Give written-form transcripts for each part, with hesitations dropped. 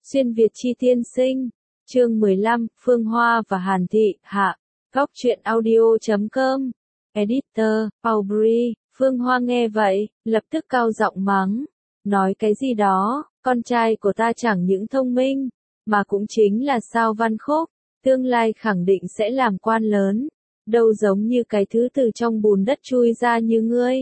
Xuyên Việt chi tiên sinh. Chương 15, Phương Hoa và Hàn Thị, hạ. Góc truyện audio.com. Editor, Aubrey. Phương Hoa nghe vậy, lập tức cao giọng mắng. Nói cái gì đó, con trai của ta chẳng những thông minh, mà cũng chính là sao văn khúc, tương lai khẳng định sẽ làm quan lớn. Đâu giống như cái thứ từ trong bùn đất chui ra như ngươi.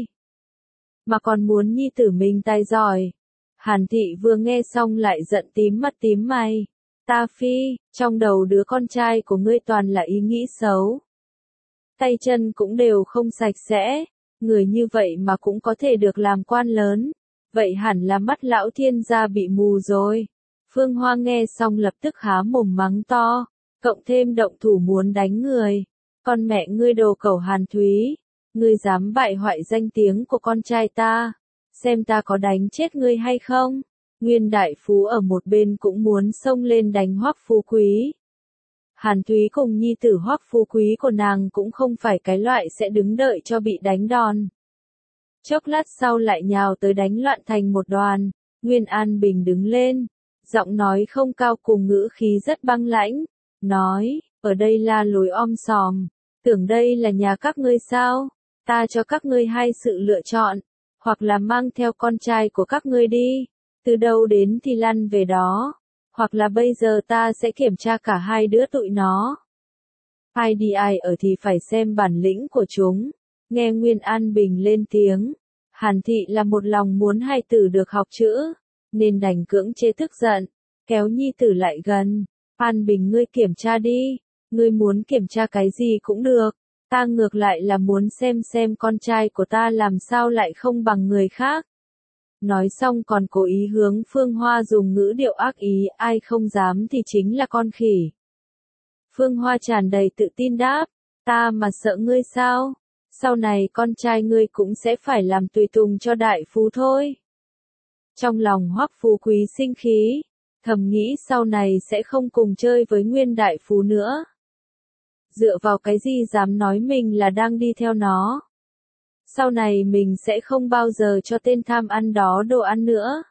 Mà còn muốn nhi tử mình tài giỏi. Hàn Thị vừa nghe xong lại giận tím mắt tím mày. Ta phi, trong đầu đứa con trai của ngươi toàn là ý nghĩ xấu. Tay chân cũng đều không sạch sẽ, người như vậy mà cũng có thể được làm quan lớn. Vậy hẳn là mắt lão thiên gia bị mù rồi. Phương Hoa nghe xong lập tức há mồm mắng to, cộng thêm động thủ muốn đánh người. Con mẹ ngươi đồ cẩu Hàn Thúy, ngươi dám bại hoại danh tiếng của con trai ta, xem ta có đánh chết ngươi hay không. Nguyên đại phú ở một bên cũng muốn xông lên đánh Hoắc Phú Quý. Hàn Thúy cùng nhi tử Hoắc Phú Quý của nàng cũng không phải cái loại sẽ đứng đợi cho bị đánh đòn. Chốc lát sau lại nhào tới đánh loạn thành một đoàn. Nguyên An Bình đứng lên, giọng nói không cao cùng ngữ khí rất băng lãnh, nói, ở đây là lối om sòm, tưởng đây là nhà các ngươi sao, ta cho các ngươi hai sự lựa chọn, hoặc là mang theo con trai của các ngươi đi, từ đâu đến thì lăn về đó, hoặc là bây giờ ta sẽ kiểm tra cả hai đứa tụi nó. Ai đi ai ở thì phải xem bản lĩnh của chúng. Nghe Nguyên An Bình lên tiếng, Hàn Thị là một lòng muốn hai tử được học chữ, nên đành cưỡng chế tức giận, kéo nhi tử lại gần. An Bình ngươi kiểm tra đi, ngươi muốn kiểm tra cái gì cũng được, ta ngược lại là muốn xem con trai của ta làm sao lại không bằng người khác. Nói xong còn cố ý hướng Phương Hoa dùng ngữ điệu ác ý, ai không dám thì chính là con khỉ. Phương Hoa tràn đầy tự tin đáp, ta mà sợ ngươi sao? Sau này con trai ngươi cũng sẽ phải làm tùy tùng cho đại phú thôi. Trong lòng Hoắc Phú Quý sinh khí, thầm nghĩ sau này sẽ không cùng chơi với Nguyên đại phú nữa. Dựa vào cái gì dám nói mình là đang đi theo nó. Sau này mình sẽ không bao giờ cho tên tham ăn đó đồ ăn nữa.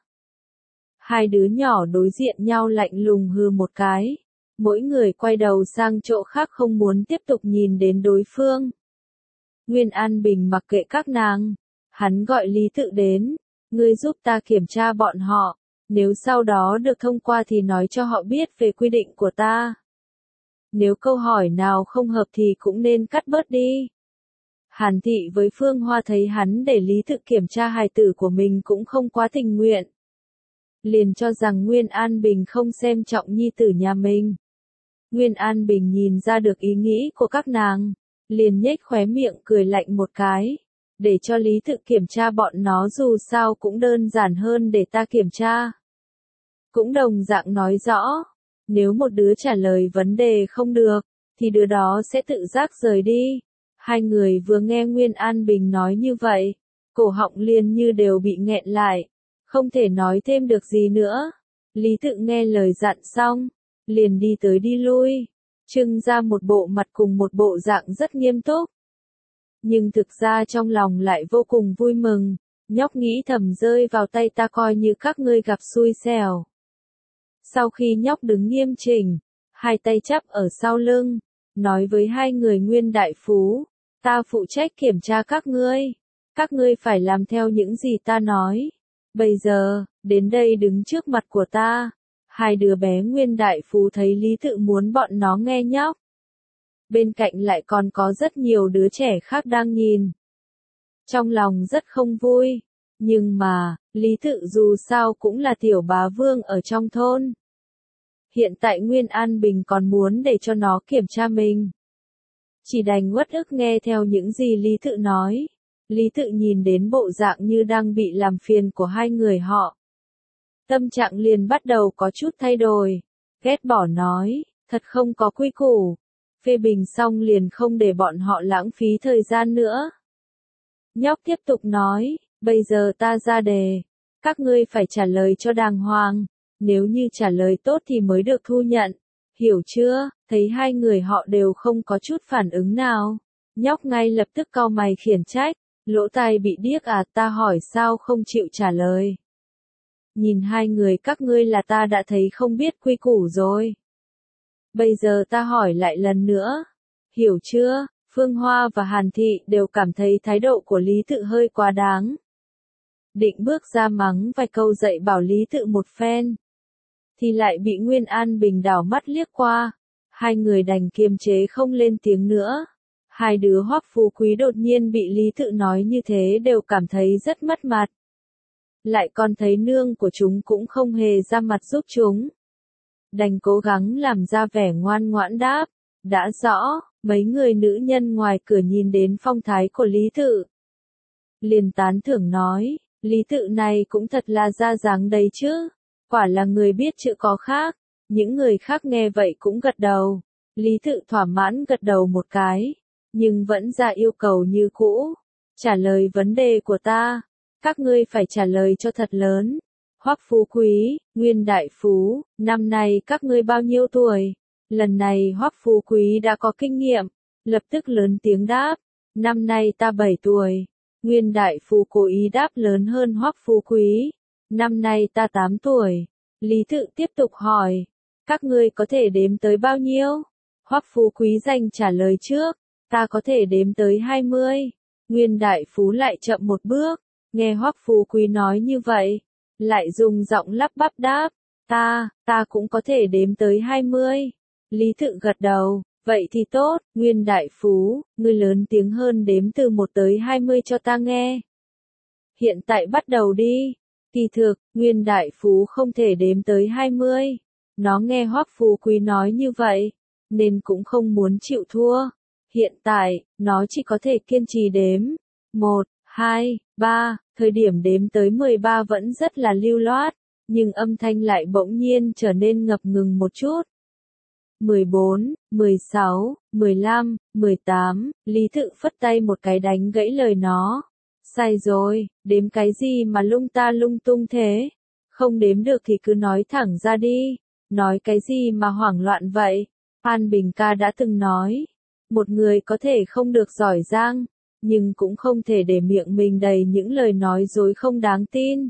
Hai đứa nhỏ đối diện nhau lạnh lùng hừ một cái. Mỗi người quay đầu sang chỗ khác không muốn tiếp tục nhìn đến đối phương. Nguyên An Bình mặc kệ các nàng. Hắn gọi Lý Tự đến. Ngươi giúp ta kiểm tra bọn họ. Nếu sau đó được thông qua thì nói cho họ biết về quy định của ta. Nếu câu hỏi nào không hợp thì cũng nên cắt bớt đi. Hàn Thị với Phương Hoa thấy hắn để Lý Tự kiểm tra hài tử của mình cũng không quá tình nguyện. Liền cho rằng Nguyên An Bình không xem trọng nhi tử nhà mình. Nguyên An Bình nhìn ra được ý nghĩ của các nàng, liền nhếch khóe miệng cười lạnh một cái, để cho Lý Tự kiểm tra bọn nó dù sao cũng đơn giản hơn để ta kiểm tra. Cũng đồng dạng nói rõ, nếu một đứa trả lời vấn đề không được, thì đứa đó sẽ tự giác rời đi. Hai người vừa nghe Nguyên An Bình nói như vậy, cổ họng liền như đều bị nghẹn lại, không thể nói thêm được gì nữa. Lý Tự nghe lời dặn xong, liền đi tới đi lui, trưng ra một bộ mặt cùng một bộ dạng rất nghiêm túc. Nhưng thực ra trong lòng lại vô cùng vui mừng, nhóc nghĩ thầm rơi vào tay ta coi như các ngươi gặp xui xẻo. Sau khi nhóc đứng nghiêm chỉnh, hai tay chắp ở sau lưng, nói với hai người Nguyên đại phú, ta phụ trách kiểm tra các ngươi phải làm theo những gì ta nói. Bây giờ, đến đây đứng trước mặt của ta. Hai đứa bé Nguyên đại phú thấy Lý Tự muốn bọn nó nghe nhóc. Bên cạnh lại còn có rất nhiều đứa trẻ khác đang nhìn. Trong lòng rất không vui, nhưng mà, Lý Tự dù sao cũng là tiểu bá vương ở trong thôn. Hiện tại Nguyên An Bình còn muốn để cho nó kiểm tra mình. Chỉ đành uất ức nghe theo những gì Lý Tự nói. Lý Tự nhìn đến bộ dạng như đang bị làm phiền của hai người họ. Tâm trạng liền bắt đầu có chút thay đổi. Ghét bỏ nói, thật không có quy củ. Phê bình xong liền không để bọn họ lãng phí thời gian nữa. Nhóc tiếp tục nói, bây giờ ta ra đề. Các ngươi phải trả lời cho đàng hoàng. Nếu như trả lời tốt thì mới được thu nhận. Hiểu chưa? Thấy hai người họ đều không có chút phản ứng nào. Nhóc ngay lập tức cau mày khiển trách. Lỗ tai bị điếc à, ta hỏi sao không chịu trả lời. nhìn hai người các ngươi là ta đã thấy không biết quy củ rồi. Bây giờ ta hỏi lại lần nữa. Hiểu chưa? Phương Hoa và Hàn Thị đều cảm thấy thái độ của Lý Tự hơi quá đáng. Định bước ra mắng vài câu dạy bảo Lý Tự một phen. Thì lại bị Nguyên An Bình đảo mắt liếc qua. Hai người đành kiềm chế không lên tiếng nữa. Hai đứa Hoắc Phú Quý đột nhiên bị Lý Tự nói như thế đều cảm thấy rất mất mặt. Lại còn thấy nương của chúng cũng không hề ra mặt giúp chúng. Đành cố gắng làm ra vẻ ngoan ngoãn đáp. Đã rõ, mấy người nữ nhân ngoài cửa nhìn đến phong thái của Lý Tự. Liền tán thưởng nói, Lý Tự này cũng thật là ra dáng đấy chứ. Quả là người biết chữ có khác. Những người khác nghe vậy cũng gật đầu. Lý Tự thỏa mãn gật đầu một cái. Nhưng vẫn ra yêu cầu như cũ. Trả lời vấn đề của ta. Các ngươi phải trả lời cho thật lớn. Hoắc Phú Quý, Nguyên Đại Phú, năm nay các ngươi bao nhiêu tuổi? Lần này Hoắc Phú Quý đã có kinh nghiệm. Lập tức lớn tiếng đáp. Năm nay ta 7 tuổi. Nguyên Đại Phú cố ý đáp lớn hơn Hoắc Phú Quý. Năm nay ta 8 tuổi. Lý Tự tiếp tục hỏi. Các ngươi có thể đếm tới bao nhiêu? Hoắc Phú Quý dành trả lời trước. Ta có thể đếm tới 20. Nguyên Đại Phú lại chậm một bước. Nghe Hoắc Phú Quý nói như vậy. Lại dùng giọng lắp bắp đáp. Ta cũng có thể đếm tới 20. Lý Tự gật đầu. Vậy thì tốt, Nguyên Đại Phú, ngươi lớn tiếng hơn đếm từ 1 tới 20 cho ta nghe. Hiện tại bắt đầu đi. Kỳ thực, Nguyên Đại Phú không thể đếm tới 20. Nó nghe Hoắc Phú Quý nói như vậy, nên cũng không muốn chịu thua. Hiện tại, nó chỉ có thể kiên trì đếm. 1, 2, 3, thời điểm đếm tới 13 vẫn rất là lưu loát, nhưng âm thanh lại bỗng nhiên trở nên ngập ngừng một chút. 14, 16, 15, 18, Lý Tự phất tay một cái đánh gãy lời nó. Sai rồi, đếm cái gì mà lung ta lung tung thế? Không đếm được thì cứ nói thẳng ra đi. Nói cái gì mà hoảng loạn vậy? An Bình ca đã từng nói. Một người có thể không được giỏi giang, nhưng cũng không thể để miệng mình đầy những lời nói dối không đáng tin.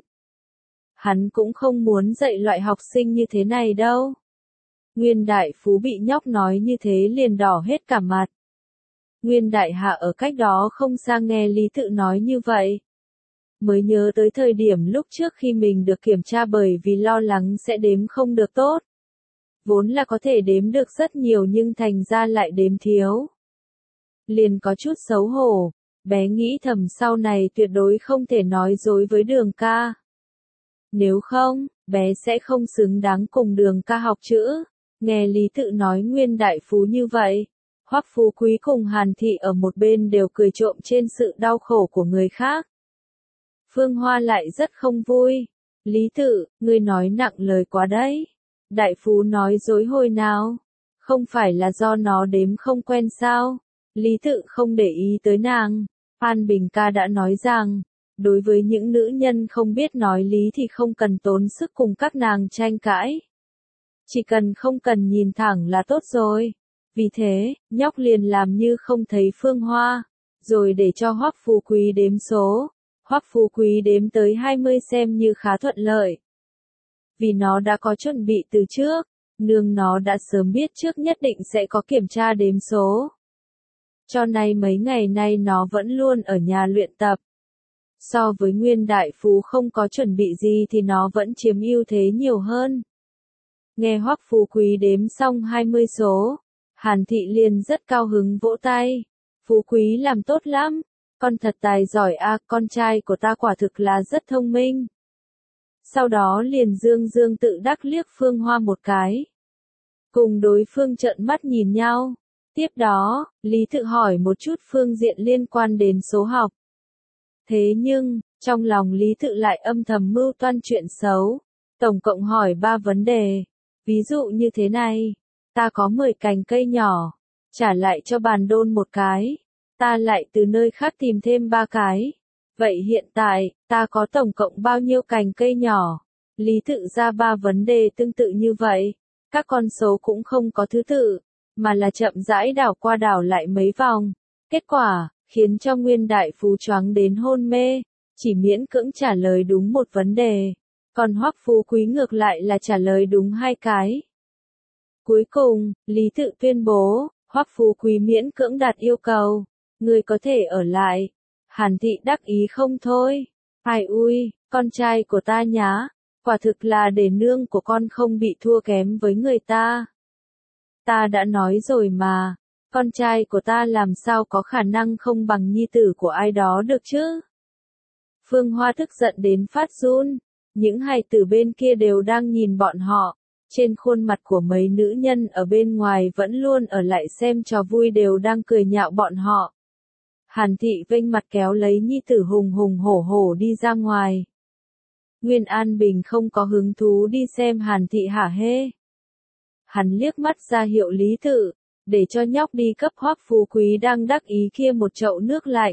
Hắn cũng không muốn dạy loại học sinh như thế này đâu. Nguyên Đại Phú bị nhóc nói như thế liền đỏ hết cả mặt. Nguyên Đại Hạ ở cách đó không xa nghe Lý Tự nói như vậy. Mới nhớ tới thời điểm lúc trước khi mình được kiểm tra bởi vì lo lắng sẽ đếm không được tốt. Vốn là có thể đếm được rất nhiều nhưng thành ra lại đếm thiếu. Liền có chút xấu hổ, bé nghĩ thầm sau này tuyệt đối không thể nói dối với Đường ca. Nếu không, bé sẽ không xứng đáng cùng Đường ca học chữ. Nghe Lý Tự nói Nguyên Đại Phú như vậy, Hoắc Phú Quý cùng Hàn Thị ở một bên đều cười trộm trên sự đau khổ của người khác. Phương Hoa lại rất không vui. Lý Tự, ngươi nói nặng lời quá đấy. Đại Phú nói dối hồi nào? Không phải là do nó đếm không quen sao? Lý Tự không để ý tới nàng. An Bình ca đã nói rằng, đối với những nữ nhân không biết nói lý thì không cần tốn sức cùng các nàng tranh cãi. Chỉ cần không cần nhìn thẳng là tốt rồi. Vì thế, nhóc liền làm như không thấy Phương Hoa, rồi để cho Hoắc Phú Quý đếm số. Hoắc Phú Quý đếm tới 20 xem như khá thuận lợi. Vì nó đã có chuẩn bị từ trước, nương nó đã sớm biết trước nhất định sẽ có kiểm tra đếm số. Cho nên mấy ngày nay nó vẫn luôn ở nhà luyện tập. So với Nguyên Đại Phú không có chuẩn bị gì thì nó vẫn chiếm ưu thế nhiều hơn. Nghe Hoắc Phú Quý đếm xong 20 số, Hàn Thị liền rất cao hứng vỗ tay. Phú Quý làm tốt lắm, con thật tài giỏi a, con trai của ta quả thực là rất thông minh. Sau đó liền dương tự đắc liếc Phương Hoa một cái. Cùng đối phương trợn mắt nhìn nhau. Tiếp đó, Lý Tự hỏi một chút phương diện liên quan đến số học. Thế nhưng, trong lòng Lý Tự lại âm thầm mưu toan chuyện xấu. Tổng cộng hỏi 3 vấn đề. Ví dụ như thế này, ta có 10 cành cây nhỏ, trả lại cho bàn đôn một cái, ta lại từ nơi khác tìm thêm 3 cái. Vậy hiện tại, ta có tổng cộng bao nhiêu cành cây nhỏ? Lý Tự ra 3 vấn đề tương tự như vậy, các con số cũng không có thứ tự, mà là chậm rãi đảo qua đảo lại mấy vòng. Kết quả, khiến cho Nguyên Đại Phú choáng đến hôn mê, chỉ miễn cưỡng trả lời đúng một vấn đề. Còn Hoắc Phú Quý ngược lại là trả lời đúng 2 cái. Cuối cùng, Lý Tự tuyên bố, Hoắc Phú Quý miễn cưỡng đạt yêu cầu, người có thể ở lại. Hàn Thị đắc ý không thôi. Ai ui, con trai của ta nhá, quả thực là để nương của con không bị thua kém với người ta. Ta đã nói rồi mà, con trai của ta làm sao có khả năng không bằng nhi tử của ai đó được chứ. Phương Hoa tức giận đến phát run, những hài tử bên kia đều đang nhìn bọn họ, trên khuôn mặt của mấy nữ nhân ở bên ngoài vẫn luôn ở lại xem trò vui đều đang cười nhạo bọn họ. Hàn Thị vênh mặt kéo lấy nhi tử hùng hùng hổ hổ đi ra ngoài. Nguyên An Bình không có hứng thú đi xem Hàn Thị hả hê. Hắn liếc mắt ra hiệu Lý Tự, để cho nhóc đi cấp Hoắc Phú Quý đang đắc ý kia một chậu nước lạnh.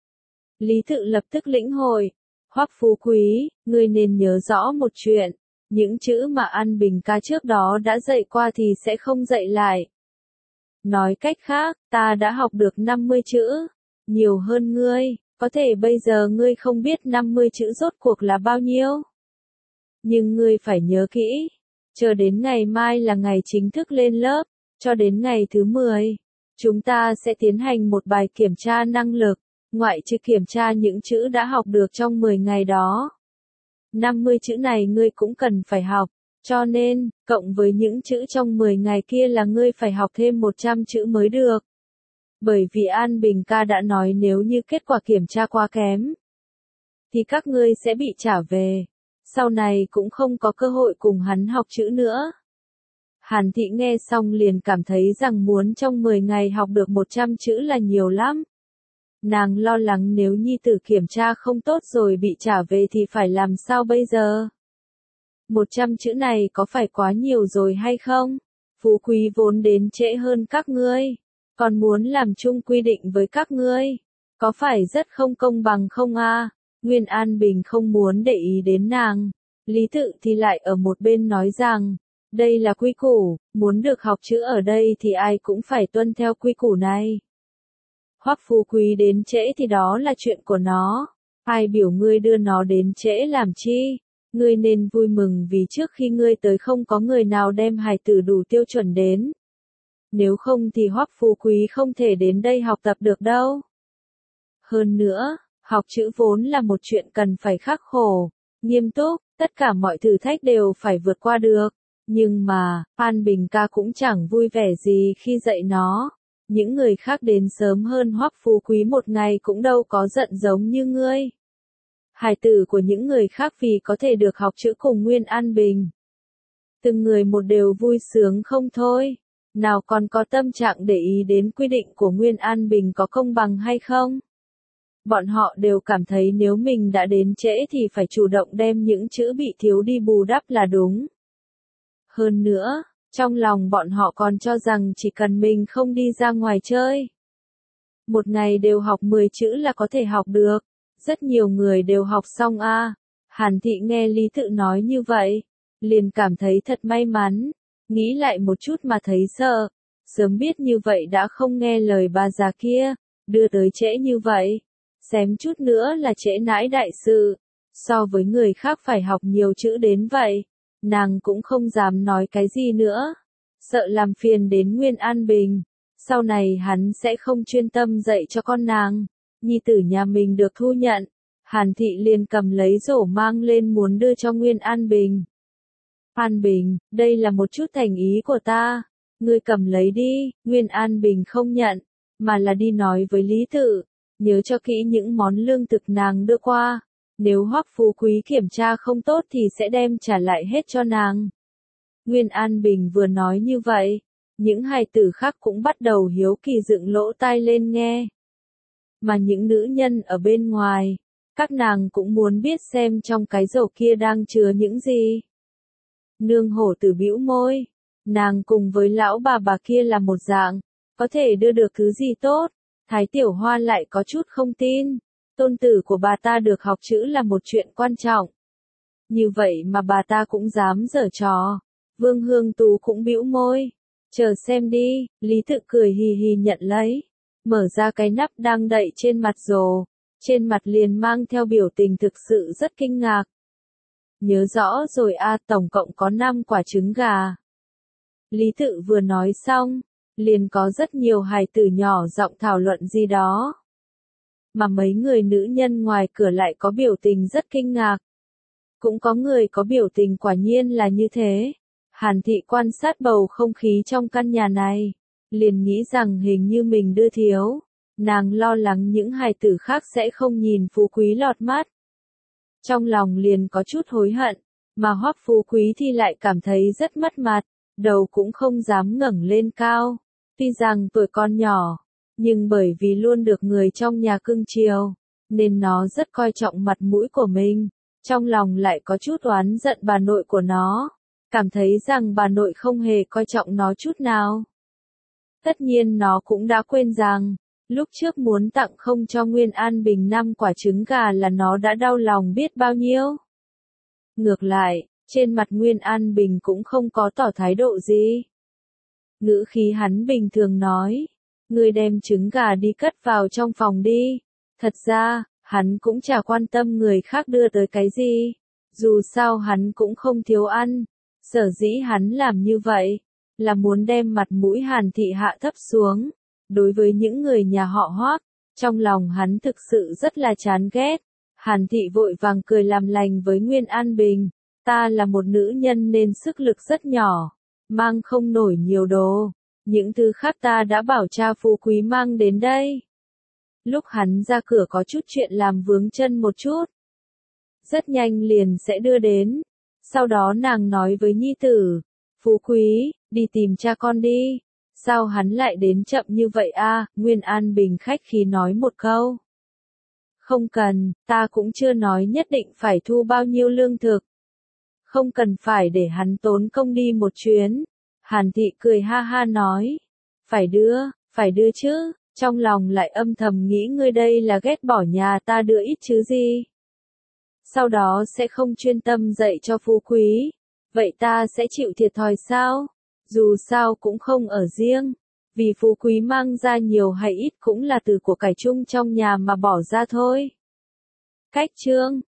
Lý Tự lập tức lĩnh hội, Hoắc Phú Quý, ngươi nên nhớ rõ một chuyện, những chữ mà An Bình ca trước đó đã dạy qua thì sẽ không dạy lại. Nói cách khác, ta đã học được 50 chữ, nhiều hơn ngươi, có thể bây giờ ngươi không biết 50 chữ rốt cuộc là bao nhiêu. Nhưng ngươi phải nhớ kỹ, chờ đến ngày mai là ngày chính thức lên lớp, cho đến ngày thứ 10, chúng ta sẽ tiến hành một bài kiểm tra năng lực, ngoại trừ kiểm tra những chữ đã học được trong 10 ngày đó. 50 chữ này ngươi cũng cần phải học, cho nên, cộng với những chữ trong 10 ngày kia là ngươi phải học thêm 100 chữ mới được. Bởi vì An Bình ca đã nói nếu như kết quả kiểm tra quá kém, thì các ngươi sẽ bị trả về, sau này cũng không có cơ hội cùng hắn học chữ nữa. Hàn Thị nghe xong liền cảm thấy rằng muốn trong 10 ngày học được 100 chữ là nhiều lắm. Nàng lo lắng nếu nhi tử kiểm tra không tốt rồi bị trả về thì phải làm sao bây giờ? 100 chữ này có phải quá nhiều rồi hay không? Phú Quý vốn đến trễ hơn các ngươi, còn muốn làm chung quy định với các ngươi, có phải rất không công bằng không a? Nguyên An Bình không muốn để ý đến nàng, Lý Tự thì lại ở một bên nói rằng, đây là quy củ, muốn được học chữ ở đây thì ai cũng phải tuân theo quy củ này. Hoắc Phú Quý đến trễ thì đó là chuyện của nó, ai biểu ngươi đưa nó đến trễ làm chi? Ngươi nên vui mừng vì trước khi ngươi tới không có người nào đem hài tử đủ tiêu chuẩn đến. Nếu không thì Hoắc Phú Quý không thể đến đây học tập được đâu. Hơn nữa, học chữ vốn là một chuyện cần phải khắc khổ, nghiêm túc, tất cả mọi thử thách đều phải vượt qua được. Nhưng mà, An Bình ca cũng chẳng vui vẻ gì khi dạy nó. Những người khác đến sớm hơn Hoắc Phú Quý một ngày cũng đâu có giận giống như ngươi. Hài tử của những người khác vì có thể được học chữ cùng Nguyên An Bình, từng người một đều vui sướng không thôi, nào còn có tâm trạng để ý đến quy định của Nguyên An Bình có công bằng hay không. Bọn họ đều cảm thấy nếu mình đã đến trễ thì phải chủ động đem những chữ bị thiếu đi bù đắp là đúng. Hơn nữa, trong lòng bọn họ còn cho rằng chỉ cần mình không đi ra ngoài chơi, một ngày đều học 10 chữ là có thể học được. Rất nhiều người đều học xong a. Hàn Thị nghe Lý Tự nói như vậy, liền cảm thấy thật may mắn, nghĩ lại một chút mà thấy sợ, sớm biết như vậy đã không nghe lời bà già kia, đưa tới trễ như vậy, xém chút nữa là trễ nãi đại sự, so với người khác phải học nhiều chữ đến vậy, nàng cũng không dám nói cái gì nữa, sợ làm phiền đến Nguyên An Bình, sau này hắn sẽ không chuyên tâm dạy cho con nàng. Nhi tử nhà mình được thu nhận, Hàn Thị liền cầm lấy rổ mang lên muốn đưa cho Nguyên An Bình. An Bình, đây là một chút thành ý của ta, ngươi cầm lấy đi. Nguyên An Bình không nhận, mà là đi nói với Lý Tự, nhớ cho kỹ những món lương thực nàng đưa qua, nếu Hoắc Phú Quý kiểm tra không tốt thì sẽ đem trả lại hết cho nàng. Nguyên An Bình vừa nói như vậy, những hài tử khác cũng bắt đầu hiếu kỳ dựng lỗ tai lên nghe. Mà những nữ nhân ở bên ngoài, các nàng cũng muốn biết xem trong cái rổ kia đang chứa những gì. Nương Hổ Tử bĩu môi, nàng cùng với lão bà kia là một dạng, có thể đưa được thứ gì tốt. Thái Tiểu Hoa lại có chút không tin, tôn tử của bà ta được học chữ là một chuyện quan trọng. Như vậy mà bà ta cũng dám giở trò. Vương Hương Tú cũng bĩu môi, chờ xem đi. Lý Tự cười hì hì nhận lấy, mở ra cái nắp đang đậy trên mặt rổ, trên mặt liền mang theo biểu tình thực sự rất kinh ngạc. Nhớ rõ rồi a, tổng cộng có 5 quả trứng gà. Lý Tự vừa nói xong, liền có rất nhiều hài tử nhỏ giọng thảo luận gì đó. Mà mấy người nữ nhân ngoài cửa lại có biểu tình rất kinh ngạc. Cũng có người có biểu tình quả nhiên là như thế. Hàn Thị quan sát bầu không khí trong căn nhà này, liền nghĩ rằng hình như mình đưa thiếu. Nàng lo lắng những hài tử khác sẽ không nhìn Phú Quý lọt mắt. Trong lòng liền có chút hối hận, mà Hoắc Phú Quý thì lại cảm thấy rất mất mặt, đầu cũng không dám ngẩng lên cao. Tuy rằng tuổi con nhỏ, nhưng bởi vì luôn được người trong nhà cưng chiều, nên nó rất coi trọng mặt mũi của mình. Trong lòng lại có chút oán giận bà nội của nó, cảm thấy rằng bà nội không hề coi trọng nó chút nào. Tất nhiên nó cũng đã quên rằng, lúc trước muốn tặng không cho Nguyên An Bình 5 quả trứng gà là nó đã đau lòng biết bao nhiêu. Ngược lại, trên mặt Nguyên An Bình cũng không có tỏ thái độ gì. Ngữ khí hắn bình thường nói, ngươi đem trứng gà đi cất vào trong phòng đi. Thật ra, hắn cũng chả quan tâm người khác đưa tới cái gì. Dù sao hắn cũng không thiếu ăn. Sở dĩ hắn làm như vậy, là muốn đem mặt mũi Hàn Thị hạ thấp xuống. Đối với những người nhà họ Hoắc, trong lòng hắn thực sự rất là chán ghét. Hàn Thị vội vàng cười làm lành với Nguyên An Bình. Ta là một nữ nhân nên sức lực rất nhỏ, mang không nổi nhiều đồ. Những thứ khác ta đã bảo cha Phú Quý mang đến đây. Lúc hắn ra cửa có chút chuyện làm vướng chân một chút. Rất nhanh liền sẽ đưa đến. Sau đó nàng nói với nhi tử, Phú Quý, đi tìm cha con đi. Sao hắn lại đến chậm như vậy a? Nguyên An Bình khách khí nói một câu. Không cần, ta cũng chưa nói nhất định phải thu bao nhiêu lương thực. Không cần phải để hắn tốn công đi một chuyến. Hàn Thị cười ha ha nói. Phải đưa chứ, trong lòng lại âm thầm nghĩ ngươi đây là ghét bỏ nhà ta đưa ít chứ gì. Sau đó sẽ không chuyên tâm dạy cho Phú Quý. Vậy ta sẽ chịu thiệt thòi sao? Dù sao cũng không ở riêng. Vì Phú Quý mang ra nhiều hay ít cũng là từ của cải chung trong nhà mà bỏ ra thôi. Cách chương